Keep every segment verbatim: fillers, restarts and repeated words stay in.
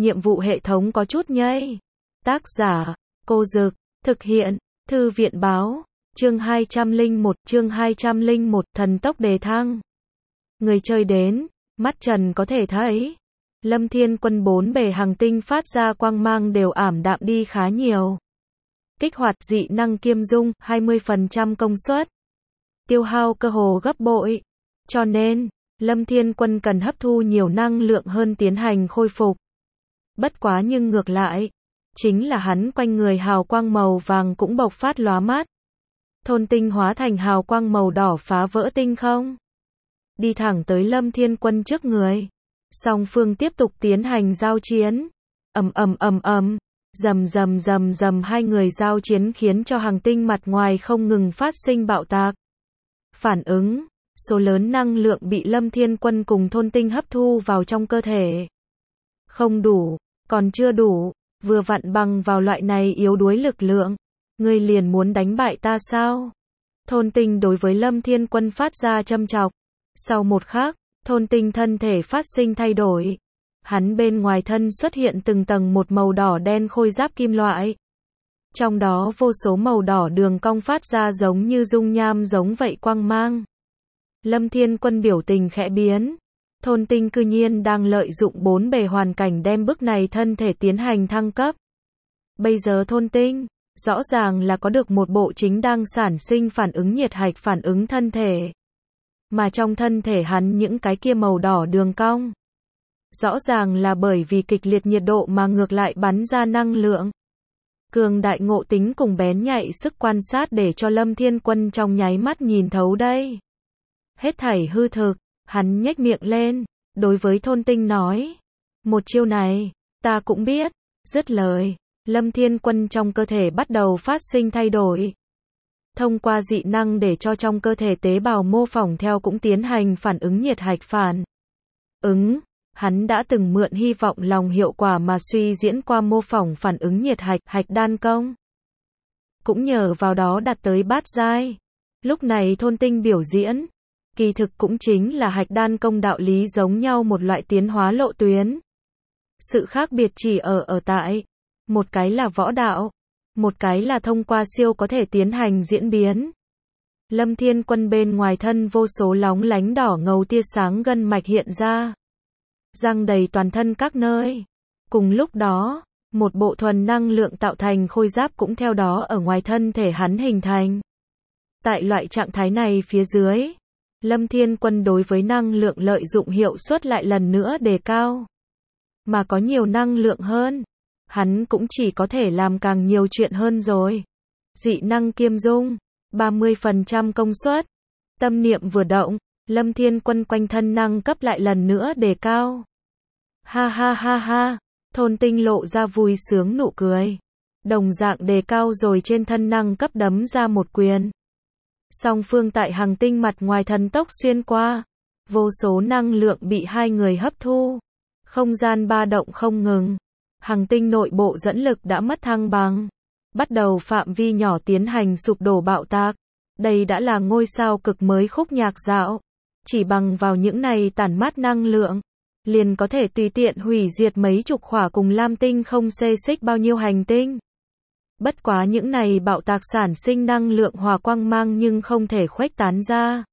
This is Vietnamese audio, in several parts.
nhiệm vụ hệ thống có chút nhây. Tác giả, Cô Dực, thực hiện, Thư viện báo, chương hai trăm lẻ một, chương hai trăm lẻ một, thần tốc đề thăng. Người chơi đến, mắt trần có thể thấy, Lâm Thiên Quân bốn bề hành tinh phát ra quang mang đều ảm đạm đi khá nhiều. Kích hoạt dị năng kiêm dung, hai mươi phần trăm công suất. Tiêu hao cơ hồ gấp bội. Cho nên, Lâm Thiên Quân cần hấp thu nhiều năng lượng hơn tiến hành khôi phục. Bất quá nhưng ngược lại, chính là hắn quanh người hào quang màu vàng cũng bộc phát lóa mắt. Thôn tinh hóa thành hào quang màu đỏ phá vỡ tinh không. Đi thẳng tới Lâm Thiên Quân trước người. Song phương tiếp tục tiến hành giao chiến. Ầm ầm ầm ầm, rầm rầm rầm rầm, hai người giao chiến khiến cho hành tinh mặt ngoài không ngừng phát sinh bạo tạc. Phản ứng, số lớn năng lượng bị Lâm Thiên Quân cùng thôn tinh hấp thu vào trong cơ thể. Không đủ, còn chưa đủ, vừa vặn bằng vào loại này yếu đuối lực lượng, ngươi liền muốn đánh bại ta sao? Thôn tinh đối với Lâm Thiên Quân phát ra châm chọc. Sau một khắc, thôn tinh thân thể phát sinh thay đổi. Hắn bên ngoài thân xuất hiện từng tầng một màu đỏ đen khôi giáp kim loại. Trong đó vô số màu đỏ đường cong phát ra giống như dung nham giống vậy quang mang. Lâm Thiên Quân biểu tình khẽ biến. Thôn tinh cư nhiên đang lợi dụng bốn bề hoàn cảnh đem bức này thân thể tiến hành thăng cấp. Bây giờ thôn tinh, rõ ràng là có được một bộ chính đang sản sinh phản ứng nhiệt hạch phản ứng thân thể. Mà trong thân thể hắn những cái kia màu đỏ đường cong. Rõ ràng là bởi vì kịch liệt nhiệt độ mà ngược lại bắn ra năng lượng. Cường đại ngộ tính cùng bén nhạy sức quan sát để cho Lâm Thiên Quân trong nháy mắt nhìn thấu đây. Hết thảy hư thực, hắn nhếch miệng lên, đối với thôn tinh nói. Một chiêu này, ta cũng biết, dứt lời, Lâm Thiên Quân trong cơ thể bắt đầu phát sinh thay đổi. Thông qua dị năng để cho trong cơ thể tế bào mô phỏng theo cũng tiến hành phản ứng nhiệt hạch phản ứng. Hắn đã từng mượn hy vọng lòng hiệu quả mà suy diễn qua mô phỏng phản ứng nhiệt hạch, hạch đan công. Cũng nhờ vào đó đạt tới bát giai. Lúc này thôn tinh biểu diễn, kỳ thực cũng chính là hạch đan công đạo lý giống nhau một loại tiến hóa lộ tuyến. Sự khác biệt chỉ ở ở tại, một cái là võ đạo, một cái là thông qua siêu có thể tiến hành diễn biến. Lâm Thiên Quân bên ngoài thân vô số lóng lánh đỏ ngầu tia sáng gân mạch hiện ra. Răng đầy toàn thân các nơi. Cùng lúc đó, một bộ thuần năng lượng tạo thành khôi giáp cũng theo đó ở ngoài thân thể hắn hình thành. Tại loại trạng thái này phía dưới, Lâm Thiên Quân đối với năng lượng lợi dụng hiệu suất lại lần nữa đề cao. Mà có nhiều năng lượng hơn, hắn cũng chỉ có thể làm càng nhiều chuyện hơn rồi. Dị năng kiêm dung, ba mươi phần trăm công suất. Tâm niệm vừa động, Lâm Thiên Quân quanh thân năng cấp lại lần nữa đề cao. Ha ha ha ha, thôn tinh lộ ra vui sướng nụ cười. Đồng dạng đề cao rồi trên thân năng cấp đấm ra một quyền. Song phương tại hành tinh mặt ngoài thần tốc xuyên qua. Vô số năng lượng bị hai người hấp thu. Không gian ba động không ngừng. Hành tinh nội bộ dẫn lực đã mất thăng bằng. Bắt đầu phạm vi nhỏ tiến hành sụp đổ bạo tạc. Đây đã là ngôi sao cực mới khúc nhạc dạo. Chỉ bằng vào những này tản mát năng lượng, liền có thể tùy tiện hủy diệt mấy chục khỏa cùng lam tinh không xê xích bao nhiêu hành tinh. Bất quá những này bạo tạc sản sinh năng lượng hòa quang mang nhưng không thể khuếch tán ra.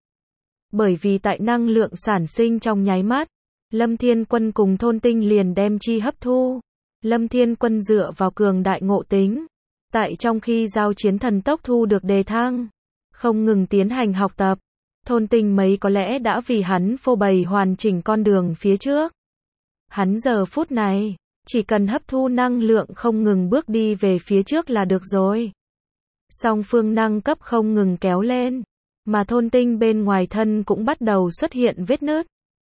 Bởi vì tại năng lượng sản sinh trong nháy mắt, Lâm Thiên Quân cùng thôn tinh liền đem chi hấp thu. Lâm Thiên Quân dựa vào cường đại ngộ tính, tại trong khi giao chiến thần tốc thu được đề thăng, không ngừng tiến hành học tập. Thôn tinh mấy có lẽ đã vì hắn phô bày hoàn chỉnh con đường phía trước. Hắn giờ phút này, chỉ cần hấp thu năng lượng không ngừng bước đi về phía trước là được rồi. Song phương năng cấp không ngừng kéo lên, mà thôn tinh bên ngoài thân cũng bắt đầu xuất hiện vết nứt.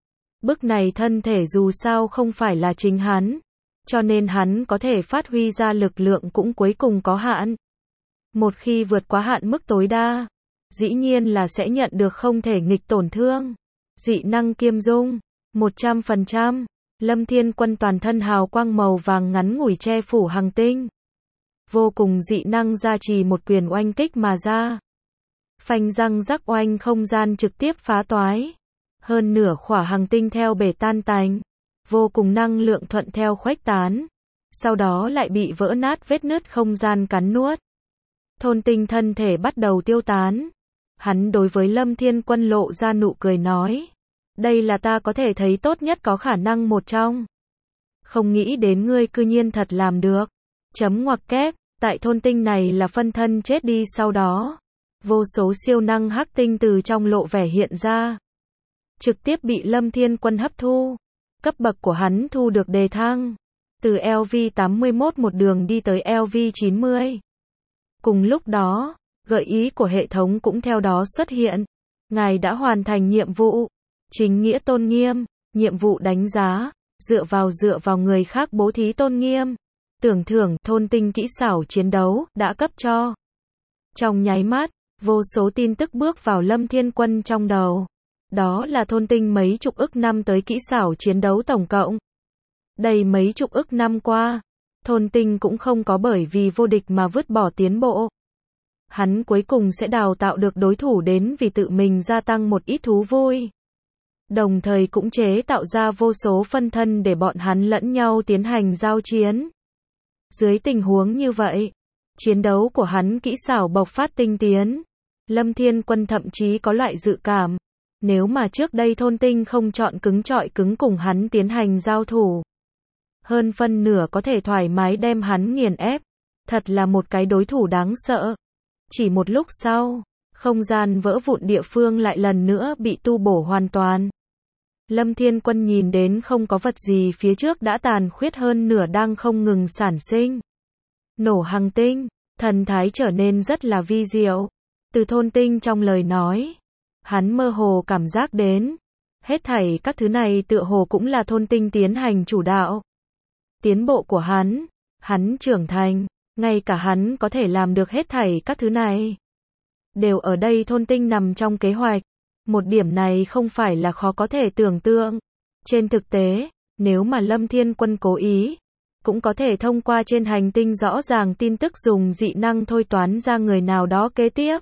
Bức này thân thể dù sao không phải là chính hắn, cho nên hắn có thể phát huy ra lực lượng cũng cuối cùng có hạn. Một khi vượt quá hạn mức tối đa, dĩ nhiên là sẽ nhận được không thể nghịch tổn thương. Dị năng kiêm dung, một trăm phần trăm. Lâm Thiên Quân toàn thân hào quang màu vàng ngắn ngủi che phủ hành tinh. Vô cùng dị năng gia trì một quyền oanh kích mà ra. Phanh răng rắc oanh không gian trực tiếp phá toái. Hơn nửa khỏa hành tinh theo bể tan tành. vô cùng năng lượng thuận theo khuếch tán, sau đó lại bị vỡ nát vết nứt không gian cắn nuốt. Thôn Tinh thân thể bắt đầu tiêu tán. Hắn đối với Lâm Thiên Quân lộ ra nụ cười nói, đây là ta có thể thấy tốt nhất có khả năng một trong. Không nghĩ đến ngươi cư nhiên thật làm được. Chấm ngoặc kép, tại thôn tinh này là phân thân chết đi sau đó. Vô số siêu năng hắc tinh từ trong lộ vẻ hiện ra. Trực tiếp bị Lâm Thiên Quân hấp thu. Cấp bậc của hắn thu được đề thăng. Từ L V tám mươi mốt một đường đi tới L V chín mươi. Cùng lúc đó, gợi ý của hệ thống cũng theo đó xuất hiện. Ngài đã hoàn thành nhiệm vụ. Chính nghĩa tôn nghiêm, nhiệm vụ đánh giá, dựa vào dựa vào người khác bố thí tôn nghiêm. Tưởng thưởng, thôn tinh kỹ xảo chiến đấu, đã cấp cho. Trong nháy mắt, vô số tin tức bước vào Lâm Thiên Quân trong đầu. Đó là thôn tinh mấy chục ức năm tới kỹ xảo chiến đấu tổng cộng. Đây mấy chục ức năm qua, thôn tinh cũng không có bởi vì vô địch mà vứt bỏ tiến bộ. Hắn cuối cùng sẽ đào tạo được đối thủ đến vì tự mình gia tăng một ít thú vui. Đồng thời cũng chế tạo ra vô số phân thân để bọn hắn lẫn nhau tiến hành giao chiến. Dưới tình huống như vậy, chiến đấu của hắn kỹ xảo bộc phát tinh tiến. Lâm Thiên Quân thậm chí có loại dự cảm, nếu mà trước đây thôn tinh không chọn cứng trọi cứng cùng hắn tiến hành giao thủ, hơn phân nửa có thể thoải mái đem hắn nghiền ép. Thật là một cái đối thủ đáng sợ. Chỉ một lúc sau, không gian vỡ vụn địa phương lại lần nữa bị tu bổ hoàn toàn. Lâm Thiên Quân nhìn đến không có vật gì phía trước đã tàn khuyết hơn nửa đang không ngừng sản sinh. Nổ hành tinh, thần thái trở nên rất là vi diệu. Từ thôn tinh trong lời nói, hắn mơ hồ cảm giác đến, hết thảy các thứ này tựa hồ cũng là thôn tinh tiến hành chủ đạo. Tiến bộ của hắn, hắn trưởng thành, ngay cả hắn có thể làm được hết thảy các thứ này. Đều ở đây thôn tinh nằm trong kế hoạch. Một điểm này không phải là khó có thể tưởng tượng. Trên thực tế, nếu mà Lâm Thiên Quân cố ý, cũng có thể thông qua trên hành tinh rõ ràng tin tức dùng dị năng thôi toán ra người nào đó kế tiếp.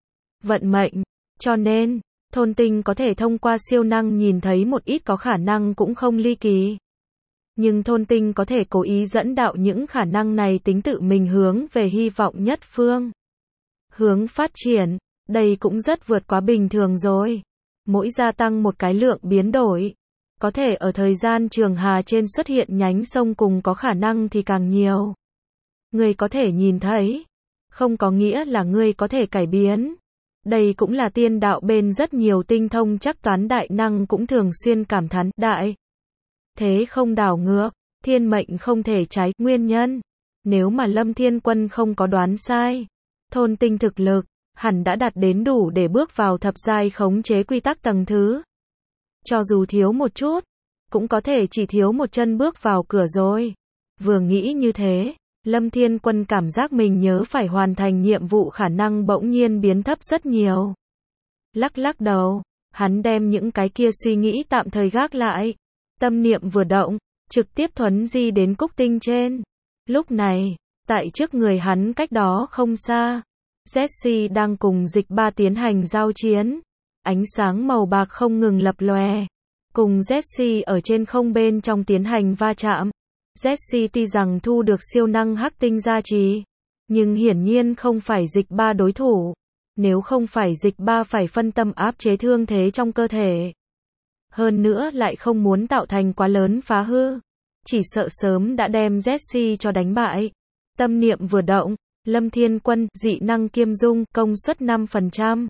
Vận mệnh. Cho nên, thôn tinh có thể thông qua siêu năng nhìn thấy một ít có khả năng cũng không ly kỳ. Nhưng thôn tinh có thể cố ý dẫn đạo những khả năng này tính tự mình hướng về hy vọng nhất phương. Hướng phát triển. Đây cũng rất vượt quá bình thường rồi. Mỗi gia tăng một cái lượng biến đổi, có thể ở thời gian trường hà trên xuất hiện nhánh sông cùng có khả năng thì càng nhiều. Ngươi có thể nhìn thấy, không có nghĩa là ngươi có thể cải biến. Đây cũng là tiên đạo bên rất nhiều tinh thông chắc toán đại năng cũng thường xuyên cảm thán, đại thế không đảo ngược, thiên mệnh không thể trái, nguyên nhân. Nếu mà Lâm Thiên Quân không có đoán sai, thôn tinh thực lực hẳn đã đạt đến đủ để bước vào thập giai khống chế quy tắc tầng thứ. Cho dù thiếu một chút, cũng có thể chỉ thiếu một chân bước vào cửa rồi. Vừa nghĩ như thế, Lâm Thiên Quân cảm giác mình nhớ phải hoàn thành nhiệm vụ khả năng bỗng nhiên biến thấp rất nhiều. Lắc lắc đầu, hắn đem những cái kia suy nghĩ tạm thời gác lại. Tâm niệm vừa động, trực tiếp thuấn di đến cúc tinh trên. Lúc này, tại trước người hắn cách đó không xa, Jessie đang cùng dịch ba tiến hành giao chiến. Ánh sáng màu bạc không ngừng lập lòe. Cùng Jessie ở trên không bên trong tiến hành va chạm. Jessie tuy rằng thu được siêu năng hắc tinh gia trì, nhưng hiển nhiên không phải dịch ba đối thủ. Nếu không phải dịch ba phải phân tâm áp chế thương thế trong cơ thể. Hơn nữa lại không muốn tạo thành quá lớn phá hư. Chỉ sợ sớm đã đem Jessie cho đánh bại. Tâm niệm vừa động. Lâm Thiên Quân, dị năng kiêm dung, công suất năm phần trăm.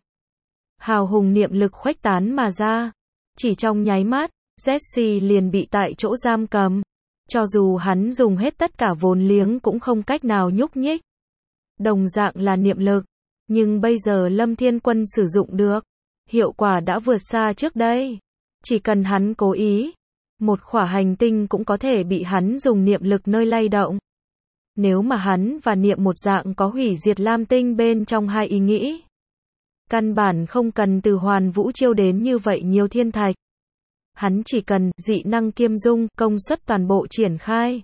Hào hùng niệm lực khuếch tán mà ra. Chỉ trong nháy mắt, Jessie liền bị tại chỗ giam cầm. Cho dù hắn dùng hết tất cả vốn liếng cũng không cách nào nhúc nhích. Đồng dạng là niệm lực. Nhưng bây giờ Lâm Thiên Quân sử dụng được. Hiệu quả đã vượt xa trước đây. Chỉ cần hắn cố ý, một khỏa hành tinh cũng có thể bị hắn dùng niệm lực nơi lay động. Nếu mà hắn và niệm một dạng có hủy diệt lam tinh bên trong hai ý nghĩ. Căn bản không cần từ hoàn vũ chiêu đến như vậy nhiều thiên thạch. Hắn chỉ cần dị năng kiêm dung, công suất toàn bộ triển khai.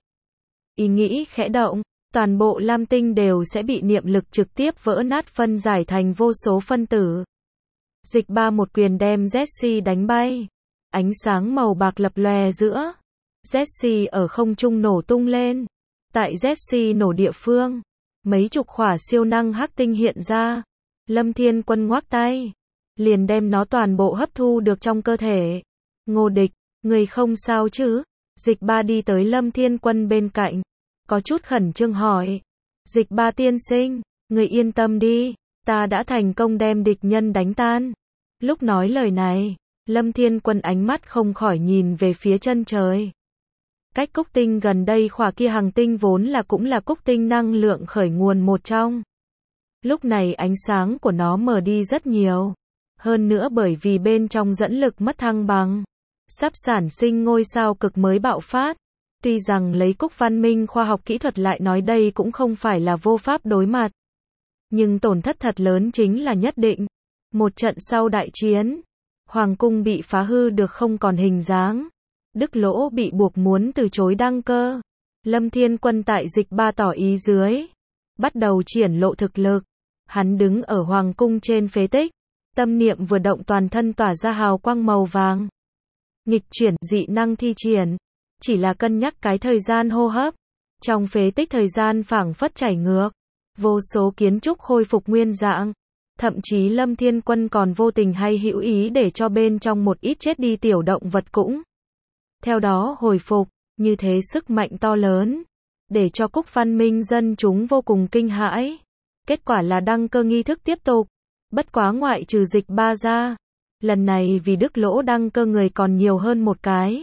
Ý nghĩ khẽ động, toàn bộ lam tinh đều sẽ bị niệm lực trực tiếp vỡ nát phân giải thành vô số phân tử. Dịch ba một quyền đem Jessie đánh bay. Ánh sáng màu bạc lập lòe giữa. Jessie ở không trung nổ tung lên. Tại Jessie nổ địa phương, mấy chục khỏa siêu năng hắc tinh hiện ra. Lâm Thiên Quân ngoác tay, liền đem nó toàn bộ hấp thu được trong cơ thể. Ngô Địch, người không sao chứ? Dịch Ba đi tới Lâm Thiên Quân bên cạnh, có chút khẩn trương hỏi. Dịch Ba tiên sinh, người yên tâm đi, ta đã thành công đem địch nhân đánh tan. Lúc nói lời này, Lâm Thiên Quân ánh mắt không khỏi nhìn về phía chân trời. Cách Cúc Tinh gần đây khỏa kia hành tinh vốn là cũng là Cúc Tinh năng lượng khởi nguồn một trong. Lúc này ánh sáng của nó mờ đi rất nhiều. Hơn nữa bởi vì bên trong dẫn lực mất thăng bằng, sắp sản sinh ngôi sao cực mới bạo phát. Tuy rằng lấy Cúc văn minh khoa học kỹ thuật lại nói đây cũng không phải là vô pháp đối mặt. Nhưng tổn thất thật lớn chính là nhất định. Một trận sau đại chiến, Hoàng cung bị phá hư được không còn hình dáng. Đức Lỗ bị buộc muốn từ chối đăng cơ. Lâm Thiên Quân tại Dịch Ba tỏ ý dưới, bắt đầu triển lộ thực lực. Hắn đứng ở Hoàng cung trên phế tích, tâm niệm vừa động toàn thân tỏa ra hào quang màu vàng. Nghịch chuyển dị năng thi triển, chỉ là cân nhắc cái thời gian hô hấp. Trong phế tích thời gian phảng phất chảy ngược, vô số kiến trúc khôi phục nguyên dạng. Thậm chí Lâm Thiên Quân còn vô tình hay hữu ý để cho bên trong một ít chết đi tiểu động vật cũng theo đó hồi phục, như thế sức mạnh to lớn, để cho Cúc văn minh dân chúng vô cùng kinh hãi. Kết quả là đăng cơ nghi thức tiếp tục, bất quá ngoại trừ Dịch Ba ra, lần này vì Đức Lỗ đăng cơ người còn nhiều hơn một cái.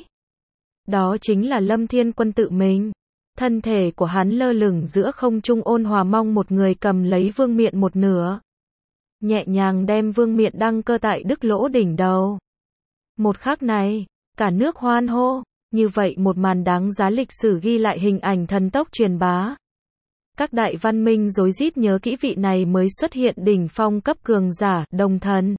Đó chính là Lâm Thiên Quân tự mình. Thân thể của hắn lơ lửng giữa không trung ôn hòa mong một người cầm lấy vương miện một nửa. Nhẹ nhàng đem vương miện đăng cơ tại Đức Lỗ đỉnh đầu. Một khắc này, cả nước hoan hô, như vậy một màn đáng giá lịch sử ghi lại hình ảnh thần tốc truyền bá. Các đại văn minh rối rít nhớ kỹ vị này mới xuất hiện đỉnh phong cấp cường giả, đồng thần.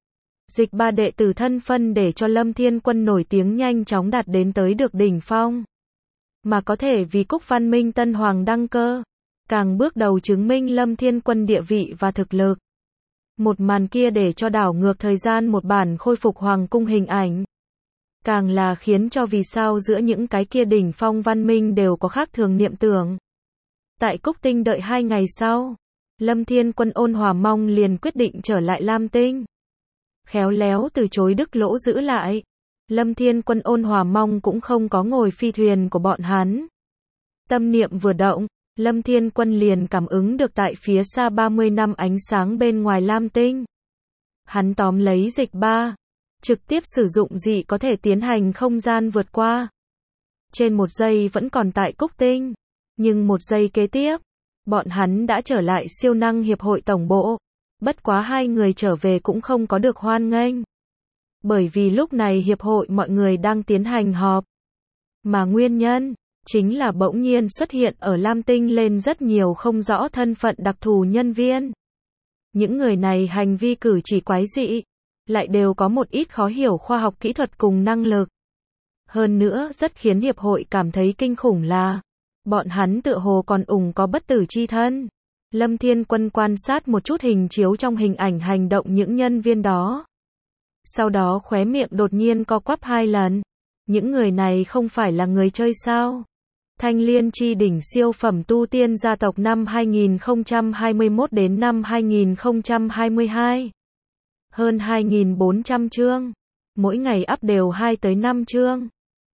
Dịch Ba đệ tử thân phân để cho Lâm Thiên Quân nổi tiếng nhanh chóng đạt đến tới được đỉnh phong. Mà có thể vì Cúc văn minh tân hoàng đăng cơ, càng bước đầu chứng minh Lâm Thiên Quân địa vị và thực lực. Một màn kia để cho đảo ngược thời gian một bản khôi phục hoàng cung hình ảnh. Càng là khiến cho vì sao giữa những cái kia đỉnh phong văn minh đều có khác thường niệm tưởng. Tại Cúc Tinh đợi hai ngày sau, Lâm Thiên Quân ôn hòa mong liền quyết định trở lại Lam Tinh. Khéo léo từ chối Đức Lỗ giữ lại. Lâm Thiên Quân ôn hòa mong cũng không có ngồi phi thuyền của bọn hắn. Tâm niệm vừa động, Lâm Thiên Quân liền cảm ứng được tại phía xa ba mươi năm ánh sáng bên ngoài Lam Tinh. Hắn tóm lấy Dịch Ba, trực tiếp sử dụng dị có thể tiến hành không gian vượt qua. Trên một giây vẫn còn tại Cúc Tinh, nhưng một giây kế tiếp, bọn hắn đã trở lại siêu năng hiệp hội tổng bộ. Bất quá hai người trở về cũng không có được hoan nghênh. Bởi vì lúc này hiệp hội mọi người đang tiến hành họp. Mà nguyên nhân, chính là bỗng nhiên xuất hiện ở Lam Tinh lên rất nhiều không rõ thân phận đặc thù nhân viên. Những người này hành vi cử chỉ quái dị, lại đều có một ít khó hiểu khoa học kỹ thuật cùng năng lực. Hơn nữa rất khiến hiệp hội cảm thấy kinh khủng là, bọn hắn tựa hồ còn ủng có bất tử chi thân. Lâm Thiên Quân quan sát một chút hình chiếu trong hình ảnh hành động những nhân viên đó. Sau đó khóe miệng đột nhiên co quắp hai lần. Những người này không phải là người chơi sao? Thanh Liên chi đỉnh siêu phẩm tu tiên gia tộc năm hai nghìn không trăm hai mươi mốt đến năm hai nghìn không trăm hai mươi hai. Hơn hai nghìn bốn trăm chương. Mỗi ngày up đều hai tới năm chương.